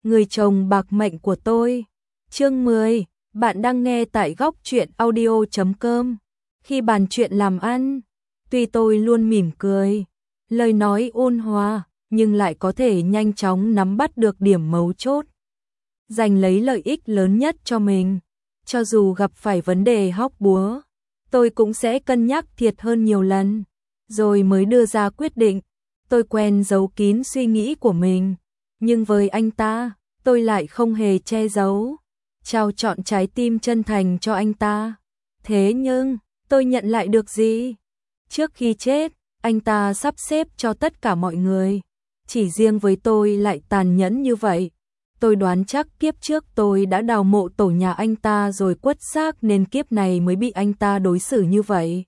người chồng bạc mệnh của tôi. Chương 10, bạn đang nghe tại góc truyện audio.com. Khi bàn chuyện làm ăn, tuy tôi luôn mỉm cười, lời nói ôn hòa, nhưng lại có thể nhanh chóng nắm bắt được điểm mấu chốt, giành lấy lợi ích lớn nhất cho mình. Cho dù gặp phải vấn đề hóc búa, tôi cũng sẽ cân nhắc thiệt hơn nhiều lần, rồi mới đưa ra quyết định. Tôi quen giấu kín suy nghĩ của mình, nhưng với anh ta, tôi lại không hề che giấu, trao trọn trái tim chân thành cho anh ta. Thế nhưng, tôi nhận lại được gì? Trước khi chết, anh ta sắp xếp cho tất cả mọi người, chỉ riêng với tôi lại tàn nhẫn như vậy. Tôi đoán chắc kiếp trước tôi đã đào mộ tổ nhà anh ta rồi quất xác nên kiếp này mới bị anh ta đối xử như vậy.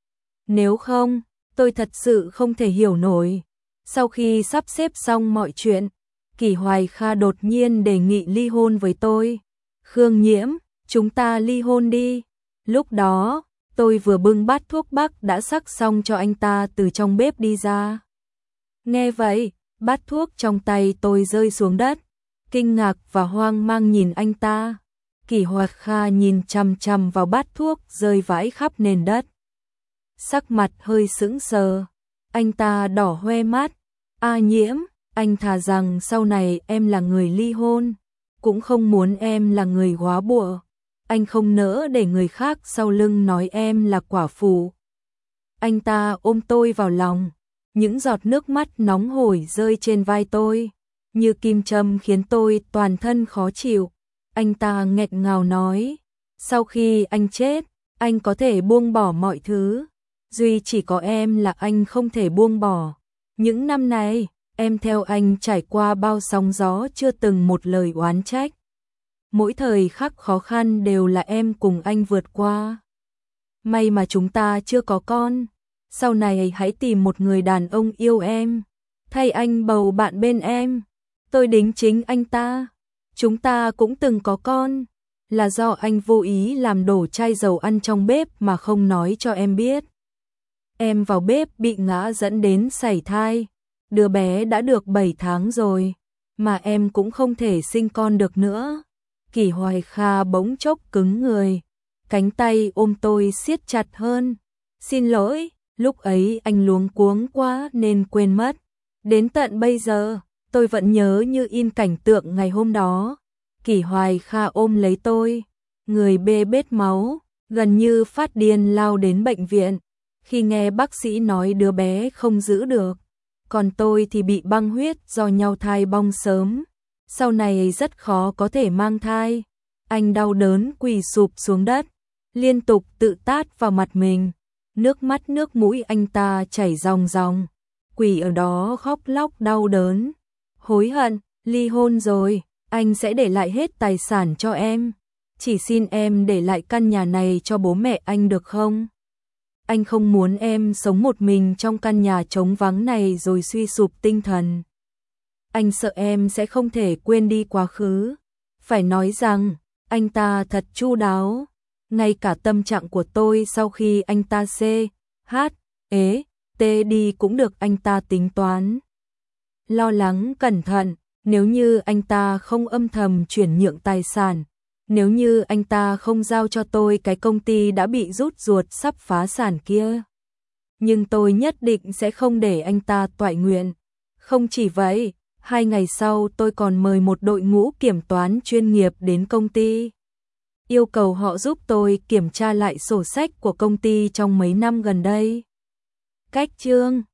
Nếu không, tôi thật sự không thể hiểu nổi. Sau khi sắp xếp xong mọi chuyện, Kỷ Hoài Kha đột nhiên đề nghị ly hôn với tôi. Khương Nhiễm, chúng ta ly hôn đi. Lúc đó, tôi vừa bưng bát thuốc bắc đã sắc xong cho anh ta từ trong bếp đi ra. Nghe vậy, bát thuốc trong tay tôi rơi xuống đất. Kinh ngạc và hoang mang nhìn anh ta. Kỷ Hoài Kha nhìn chằm chằm vào bát thuốc rơi vãi khắp nền đất. Sắc mặt hơi sững sờ. Anh ta đỏ hoe mắt. A Nhiễm, anh thà rằng sau này em là người ly hôn, cũng không muốn em là người góa bụa. Anh không nỡ để người khác sau lưng nói em là quả phụ. Anh ta ôm tôi vào lòng. Những giọt nước mắt nóng hổi rơi trên vai tôi, như kim châm khiến tôi toàn thân khó chịu. Anh ta nghẹn ngào nói, sau khi anh chết, anh có thể buông bỏ mọi thứ. Duy chỉ có em là anh không thể buông bỏ. Những năm này, em theo anh trải qua bao sóng gió chưa từng một lời oán trách. Mỗi thời khắc khó khăn đều là em cùng anh vượt qua. May mà chúng ta chưa có con. Sau này hãy tìm một người đàn ông yêu em, thay anh bầu bạn bên em. Tôi đính chính anh ta. Chúng ta cũng từng có con, là do anh vô ý làm đổ chai dầu ăn trong bếp mà không nói cho em biết. Em vào bếp bị ngã dẫn đến sảy thai. Đứa bé đã được 7 tháng rồi, mà em cũng không thể sinh con được nữa. Kỷ Hoài Kha bỗng chốc cứng người, cánh tay ôm tôi siết chặt hơn. Xin lỗi, lúc ấy anh luống cuống quá nên quên mất. Đến tận bây giờ, tôi vẫn nhớ như in cảnh tượng ngày hôm đó. Kỷ Hoài Kha ôm lấy tôi, người bê bết máu, gần như phát điên lao đến bệnh viện. Khi nghe bác sĩ nói đứa bé không giữ được, còn tôi thì bị băng huyết do nhau thai bong sớm. Sau này rất khó có thể mang thai. Anh đau đớn quỳ sụp xuống đất, liên tục tự tát vào mặt mình. Nước mắt nước mũi anh ta chảy ròng ròng, quỳ ở đó khóc lóc đau đớn. Hối hận, ly hôn rồi, anh sẽ để lại hết tài sản cho em. Chỉ xin em để lại căn nhà này cho bố mẹ anh được không? Anh không muốn em sống một mình trong căn nhà trống vắng này rồi suy sụp tinh thần. Anh sợ em sẽ không thể quên đi quá khứ. Phải nói rằng, anh ta thật chu đáo. Ngay cả tâm trạng của tôi sau khi anh ta T đi cũng được anh ta tính toán. Lo lắng cẩn thận, nếu như anh ta không âm thầm chuyển nhượng tài sản, nếu như anh ta không giao cho tôi cái công ty đã bị rút ruột sắp phá sản kia. Nhưng tôi nhất định sẽ không để anh ta toại nguyện. Không chỉ vậy, 2 ngày sau tôi còn mời một đội ngũ kiểm toán chuyên nghiệp đến công ty. Yêu cầu họ giúp tôi kiểm tra lại sổ sách của công ty trong mấy năm gần đây. Cách chương